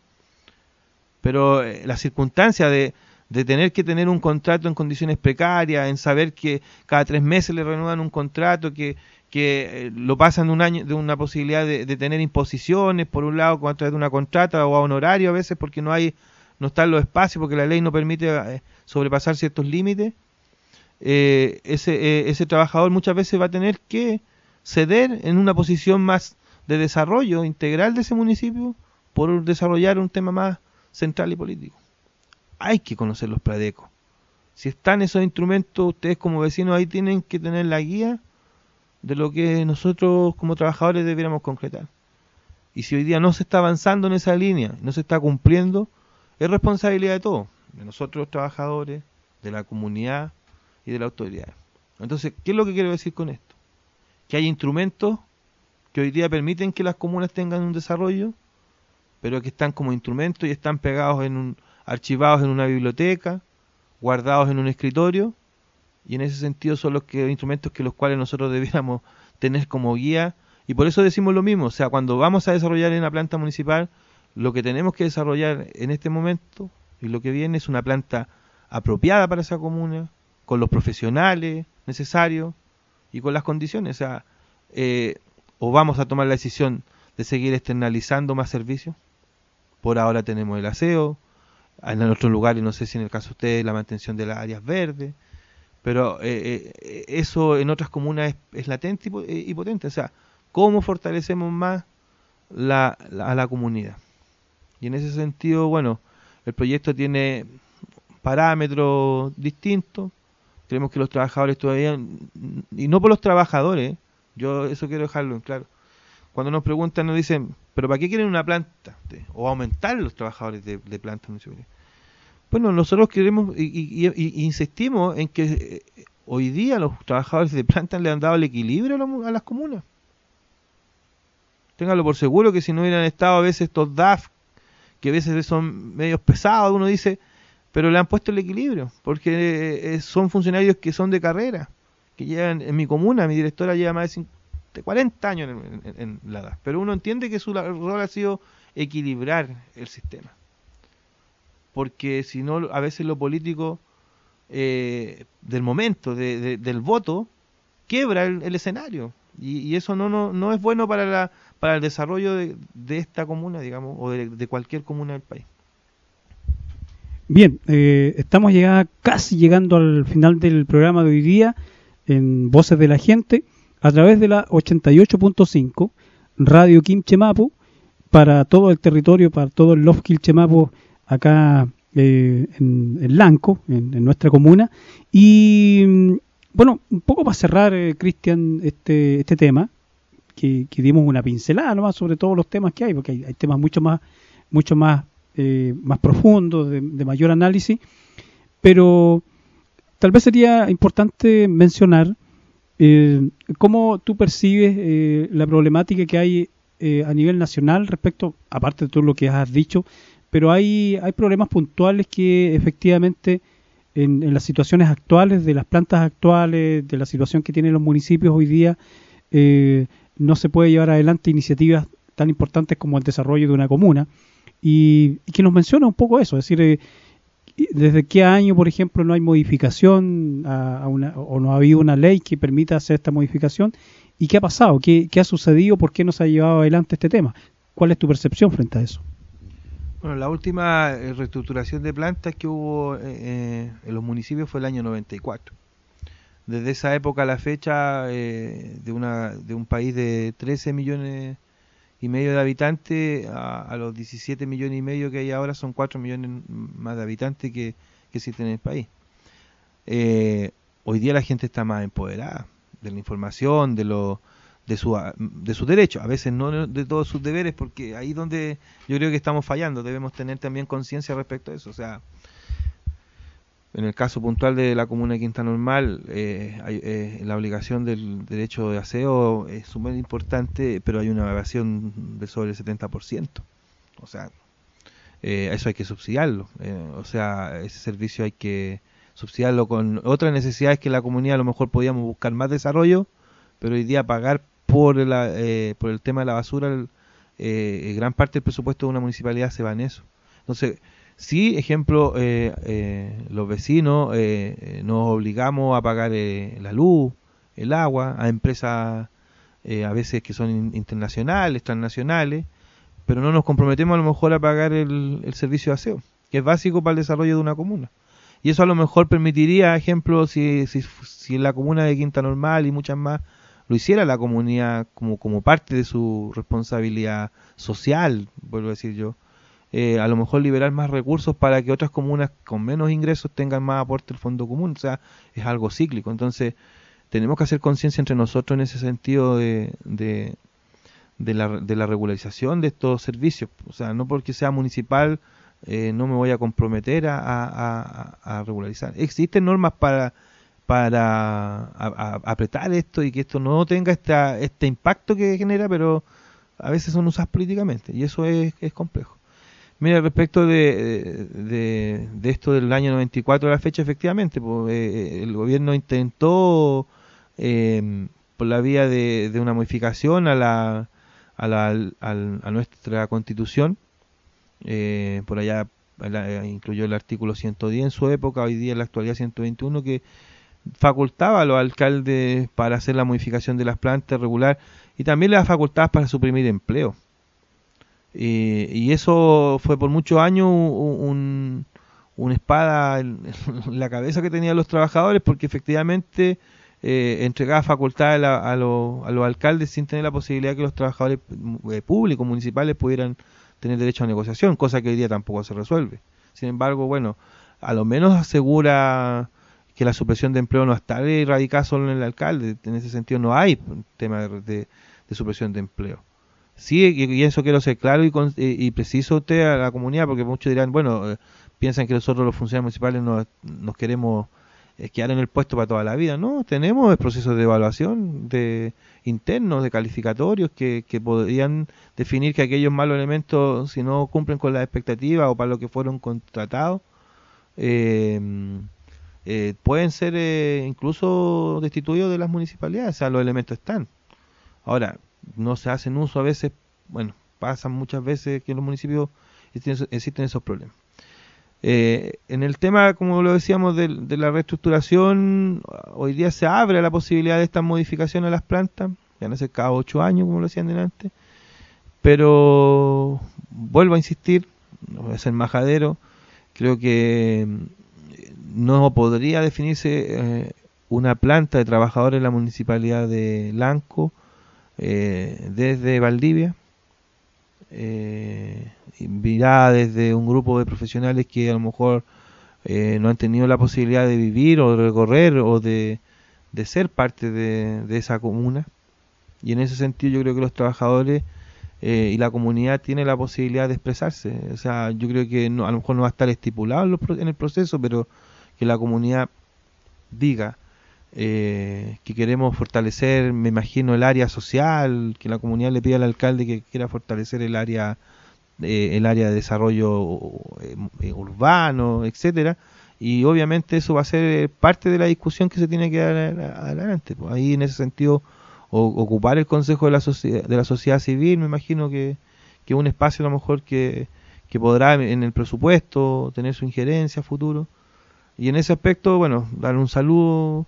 Pero eh, la circunstancia de, de tener que tener un contrato en condiciones precarias, en saber que cada tres meses le renuevan un contrato, que, que eh, lo pasan de un año, de una posibilidad de, de tener imposiciones, por un lado, a través de una contrata o a honorario a veces, porque no hay, no están los espacios, porque la ley no permite eh, sobrepasar ciertos límites, eh, ese, eh, ese trabajador muchas veces va a tener que ceder en una posición más de desarrollo integral de ese municipio por desarrollar un tema más central y político. Hay que conocer los pradecos. Si están esos instrumentos, ustedes como vecinos ahí tienen que tener la guía de lo que nosotros como trabajadores debiéramos concretar. Y si hoy día no se está avanzando en esa línea, no se está cumpliendo, es responsabilidad de todos, de nosotros los trabajadores, de la comunidad y de la autoridad. Entonces, ¿qué es lo que quiero decir con esto? Que hay instrumentos que hoy día permiten que las comunas tengan un desarrollo, pero que están como instrumentos y están pegados en un, archivados en una biblioteca, guardados en un escritorio, y en ese sentido son los que, instrumentos que los cuales nosotros debiéramos tener como guía, y por eso decimos lo mismo, o sea, cuando vamos a desarrollar en la planta municipal, lo que tenemos que desarrollar en este momento, y lo que viene es una planta apropiada para esa comuna, con los profesionales necesarios, y con las condiciones, o sea, eh, o vamos a tomar la decisión de seguir externalizando más servicios. Por ahora tenemos el aseo, en otros lugares, no sé si en el caso de ustedes, la mantención de las áreas verdes, pero eh, eh, eso en otras comunas es, es latente y, y potente. O sea, ¿cómo fortalecemos más la, la, a la comunidad? Y en ese sentido, bueno, el proyecto tiene parámetros distintos. Creemos que los trabajadores todavía, y no por los trabajadores, yo eso quiero dejarlo en claro. Cuando nos preguntan, nos dicen, ¿pero para qué quieren una planta? O aumentar los trabajadores de, de plantas municipales. Bueno, nosotros queremos y, y, y, y insistimos en que eh, hoy día los trabajadores de plantas le han dado el equilibrio a, la, a las comunas. Ténganlo por seguro que si no hubieran estado a veces estos D A F, que a veces son medios pesados, uno dice, pero le han puesto el equilibrio, porque eh, son funcionarios que son de carrera, que llevan en mi comuna, mi directora lleva más de cincuenta de cuarenta años en, en, en la edad, pero uno entiende que su rol ha sido equilibrar el sistema, porque si no, a veces lo político eh, del momento, de, de, del voto, quiebra el, el escenario. Y, y eso no, no, no es bueno para, la, para el desarrollo de, de esta comuna, digamos, o de, de cualquier comuna del país. Bien, eh, estamos llegada, casi llegando al final del programa de hoy día en Voces de la Gente, a través de la ochenta y ocho punto cinco, Radio Quimchemapu, para todo el territorio, para todo el Lof Quilchemapu, acá eh, en, en Lanco, en, en nuestra comuna. Y bueno, un poco para cerrar, eh, Cristian, este, este tema, que, que dimos una pincelada nomás sobre todos los temas que hay, porque hay, hay temas mucho más, mucho más Eh, más profundo, de, de mayor análisis, pero tal vez sería importante mencionar eh, cómo tú percibes eh, la problemática que hay eh, a nivel nacional respecto, aparte de todo lo que has dicho, pero hay, hay problemas puntuales que efectivamente en, en las situaciones actuales, de las plantas actuales, de la situación que tienen los municipios hoy día, eh, no se puede llevar adelante iniciativas tan importantes como el desarrollo de una comuna. Y, y que nos menciona un poco eso, es decir, eh, desde qué año, por ejemplo, no hay modificación a, a una, o no ha habido una ley que permita hacer esta modificación, y qué ha pasado, qué, qué ha sucedido, por qué no se ha llevado adelante este tema. ¿Cuál es tu percepción frente a eso? Bueno, la última eh, reestructuración de plantas que hubo eh, en los municipios fue el año noventa y cuatro. Desde esa época a la fecha, eh, de, una, de un país de trece millones y medio de habitantes a, a los diecisiete millones y medio que hay ahora, son cuatro millones más de habitantes que, que existen en el país. Eh, hoy día la gente está más empoderada de la información, de lo, de su de sus derechos, a veces no de todos sus deberes, porque ahí es donde yo creo que estamos fallando. Debemos tener también conciencia respecto a eso. O sea, en el caso puntual de la comuna de Quinta Normal, eh, hay, eh, la obligación del derecho de aseo es súper importante, pero hay una evasión de sobre el setenta por ciento. O sea, eh, eso hay que subsidiarlo. Eh, o sea, ese servicio hay que subsidiarlo con otras necesidades que la comunidad a lo mejor podíamos buscar más desarrollo, pero hoy día pagar por, la, eh, por el tema de la basura, el, eh, gran parte del presupuesto de una municipalidad se va en eso. Entonces, sí, ejemplo, eh, eh, los vecinos eh, eh, nos obligamos a pagar eh, la luz, el agua, a empresas eh, a veces que son internacionales, transnacionales, pero no nos comprometemos a lo mejor a pagar el, el servicio de aseo, que es básico para el desarrollo de una comuna. Y eso a lo mejor permitiría, ejemplo, si, si, si en la comuna de Quinta Normal y muchas más lo hiciera la comunidad como, como parte de su responsabilidad social, vuelvo a decir yo, Eh, a lo mejor liberar más recursos para que otras comunas con menos ingresos tengan más aporte al fondo común. O sea, es algo cíclico. Entonces, tenemos que hacer conciencia entre nosotros en ese sentido de, de, de, la, de la regularización de estos servicios. O sea, no porque sea municipal eh, no me voy a comprometer a, a, a, a regularizar. Existen normas para para a, a apretar esto y que esto no tenga esta, este impacto que genera, pero a veces son usadas políticamente y eso es, es complejo. Mira, respecto de, de, de esto del año noventa y cuatro a la fecha, efectivamente, pues, eh, el gobierno intentó, eh, por la vía de, de una modificación a la a, la, a, a nuestra Constitución, eh, por allá la, incluyó el artículo ciento diez en su época, hoy día en la actualidad ciento veintiuno, que facultaba a los alcaldes para hacer la modificación de las plantas regular y también las facultades para suprimir empleo. Y, y eso fue por muchos años un, una espada en, en la cabeza que tenían los trabajadores, porque efectivamente eh, entregaba facultades a, a, lo, a los alcaldes sin tener la posibilidad que los trabajadores eh, públicos, municipales, pudieran tener derecho a negociación, cosa que hoy día tampoco se resuelve. Sin embargo, bueno, a lo menos asegura que la supresión de empleo no está radicada solo en el alcalde. En ese sentido no hay tema de, de, de supresión de empleo. Sí, y eso quiero ser claro y, con, y, y preciso usted a la comunidad, porque muchos dirán, bueno, eh, piensan que nosotros los funcionarios municipales nos, nos queremos eh, quedar en el puesto para toda la vida. No, tenemos procesos de evaluación de internos, de calificatorios, que, que podrían definir que aquellos malos elementos, si no cumplen con las expectativas o para lo que fueron contratados, eh, eh, pueden ser eh, incluso destituidos de las municipalidades. O sea, los elementos están. Ahora, no se hacen uso a veces, bueno, pasan muchas veces que en los municipios existen, existen esos problemas. Eh, en el tema, como lo decíamos, de, de la reestructuración, hoy día se abre la posibilidad de estas modificaciones a las plantas, ya no sé, cada ocho años, como lo decían delante, pero vuelvo a insistir, es el majadero, creo que no podría definirse eh, una planta de trabajadores en la municipalidad de Lanco eh, desde Valdivia, eh, virada desde un grupo de profesionales que a lo mejor eh, no han tenido la posibilidad de vivir o de recorrer o de, de ser parte de, de esa comuna, y en ese sentido yo creo que los trabajadores eh, y la comunidad tienen la posibilidad de expresarse. O sea, yo creo que no, a lo mejor no va a estar estipulado en, los, en el proceso, pero que la comunidad diga eh, que queremos fortalecer, me imagino, el área social, que la comunidad le pida al alcalde que quiera fortalecer el área eh, el área de desarrollo eh, urbano, etcétera, y obviamente eso va a ser parte de la discusión que se tiene que dar adelante. Pues ahí, en ese sentido, o, ocupar el Consejo de la, Sociedad, de la Sociedad Civil, me imagino que que un espacio a lo mejor que, que podrá en el presupuesto tener su injerencia a futuro. Y en ese aspecto, bueno, dar un saludo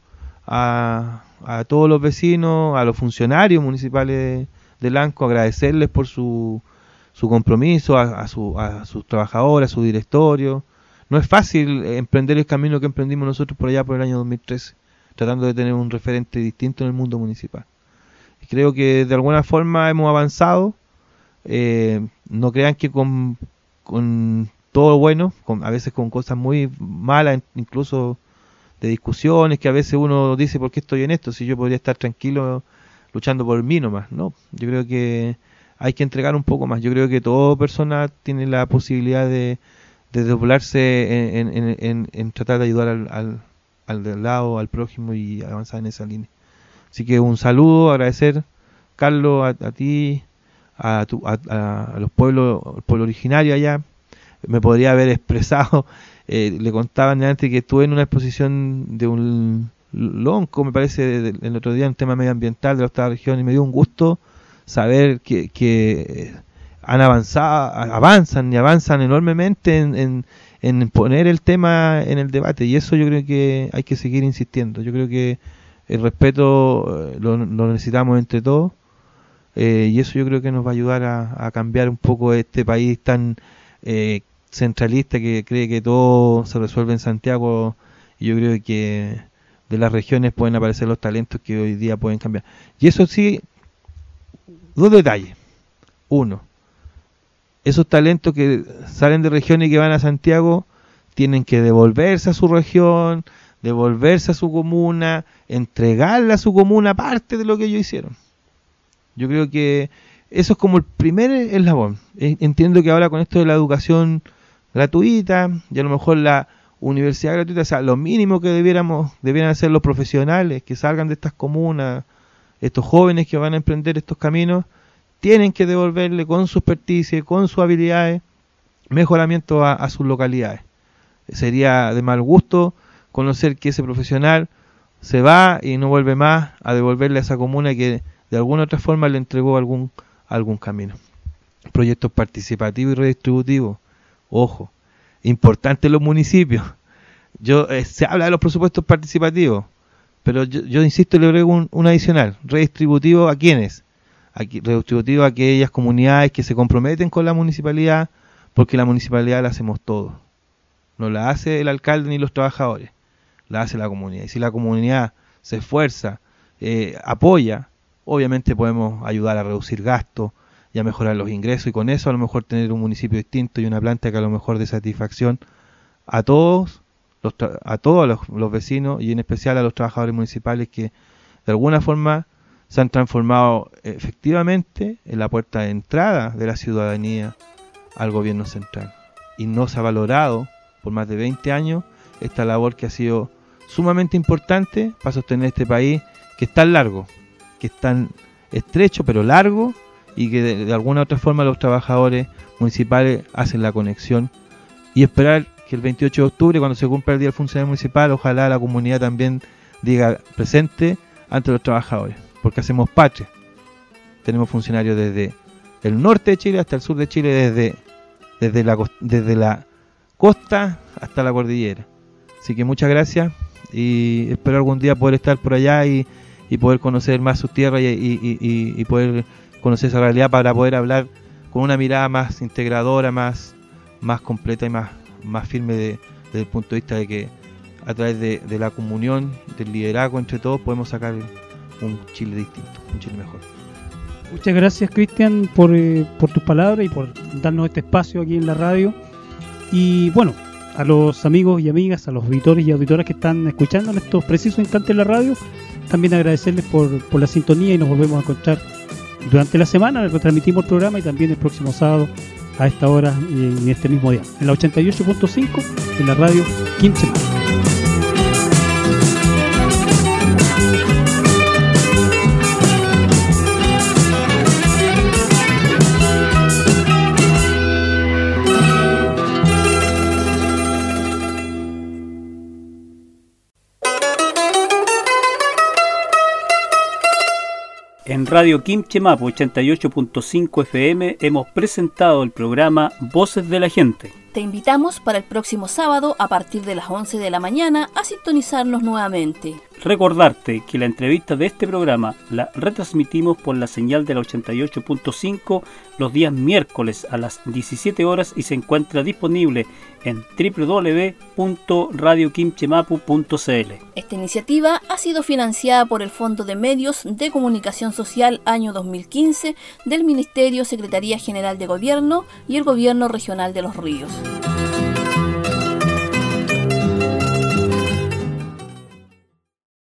a, a todos los vecinos, a los funcionarios municipales de, de Lanco, agradecerles por su, su compromiso, a, a, su, a sus trabajadores, a su directorio. No es fácil emprender el camino que emprendimos nosotros por allá por el año dos mil trece, tratando de tener un referente distinto en el mundo municipal. Y creo que de alguna forma hemos avanzado. Eh, no crean que con, con todo bueno, con, a veces con cosas muy malas, incluso de discusiones, que a veces uno dice, ¿por qué estoy en esto? Si yo podría estar tranquilo luchando por mí nomás. No, yo creo que hay que entregar un poco más. Yo creo que toda persona tiene la posibilidad de, de doblarse en, en, en, en tratar de ayudar al, al, al del lado, al prójimo, y avanzar en esa línea. Así que un saludo, agradecer, Carlos, a, a ti, a, tu, a, a los pueblos, el pueblo originario allá. Me podría haber expresado, eh, le contaban antes que estuve en una exposición de un lonco, me parece, de, de, el otro día, en tema medioambiental de la octava región, y me dio un gusto saber que, que han avanzado, avanzan y avanzan enormemente en, en, en poner el tema en el debate, y eso yo creo que hay que seguir insistiendo. Yo creo que el respeto lo, lo necesitamos entre todos, eh, y eso yo creo que nos va a ayudar a, a cambiar un poco este país tan eh, centralista que cree que todo se resuelve en Santiago. Y yo creo que de las regiones pueden aparecer los talentos que hoy día pueden cambiar. Y eso sí, dos detalles. Uno, esos talentos que salen de regiones y que van a Santiago tienen que devolverse a su región, devolverse a su comuna, entregarle a su comuna parte de lo que ellos hicieron. Yo creo que eso es como el primer eslabón. Entiendo que ahora con esto de la educación gratuita, y a lo mejor la universidad gratuita, o sea, lo mínimo que debiéramos, debieran hacer los profesionales que salgan de estas comunas, estos jóvenes que van a emprender estos caminos, tienen que devolverle con su experticia, con sus habilidades, mejoramiento a, a sus localidades. Sería de mal gusto conocer que ese profesional se va y no vuelve más a devolverle a esa comuna que de alguna otra forma le entregó algún, algún camino. Proyectos participativos y redistributivos. Ojo, importante en los municipios. Yo eh, se habla de los presupuestos participativos, pero yo, yo insisto, le agrego un, un adicional. Redistributivo ¿a quiénes? Aquí, redistributivo a aquellas comunidades que se comprometen con la municipalidad, porque la municipalidad la hacemos todos. No la hace el alcalde ni los trabajadores, la hace la comunidad. Y si la comunidad se esfuerza, eh, apoya, obviamente podemos ayudar a reducir gastos y a mejorar los ingresos, y con eso a lo mejor tener un municipio distinto y una planta que a lo mejor dé satisfacción a todos los, a todos los, los vecinos, y en especial a los trabajadores municipales que de alguna forma se han transformado efectivamente en la puerta de entrada de la ciudadanía al gobierno central, y no se ha valorado por más de veinte años esta labor que ha sido sumamente importante para sostener este país, que es tan largo, que es tan estrecho pero largo, y que de, de alguna u otra forma los trabajadores municipales hacen la conexión, y esperar que el veintiocho de octubre, cuando se cumpla el Día del Funcionario Municipal, ojalá la comunidad también diga presente ante los trabajadores, porque hacemos patria. Tenemos funcionarios desde el norte de Chile hasta el sur de Chile, desde, desde, la, desde la costa hasta la cordillera. Así que muchas gracias y espero algún día poder estar por allá y, y poder conocer más sus tierras y, y, y, y poder conocer esa realidad para poder hablar con una mirada más integradora, más, más completa y más, más firme de, desde el punto de vista de que a través de, de la comunión, del liderazgo entre todos podemos sacar un Chile distinto, un Chile mejor. Muchas gracias, Cristian, por, eh, por tus palabras y por darnos este espacio aquí en la radio. Y bueno, a los amigos y amigas, a los auditores y auditoras que están escuchando en estos precisos instantes en la radio, también agradecerles por, por la sintonía y nos volvemos a encontrar durante la semana. Retransmitimos el programa y también el próximo sábado a esta hora y en este mismo día, en la ochenta y ocho punto cinco en la radio Quimche Mapu. En Radio Quimche Mapu ochenta y ocho punto cinco F M hemos presentado el programa Voces de la Gente. Te invitamos para el próximo sábado a partir de las once de la mañana a sintonizarnos nuevamente. Recordarte que la entrevista de este programa la retransmitimos por la señal de la ochenta y ocho punto cinco los días miércoles a las diecisiete horas y se encuentra disponible en doble u doble u doble u punto radio quimche mapu punto c l. Esta iniciativa ha sido financiada por el Fondo de Medios de Comunicación Social año dos mil quince del Ministerio Secretaría General de Gobierno y el Gobierno Regional de Los Ríos.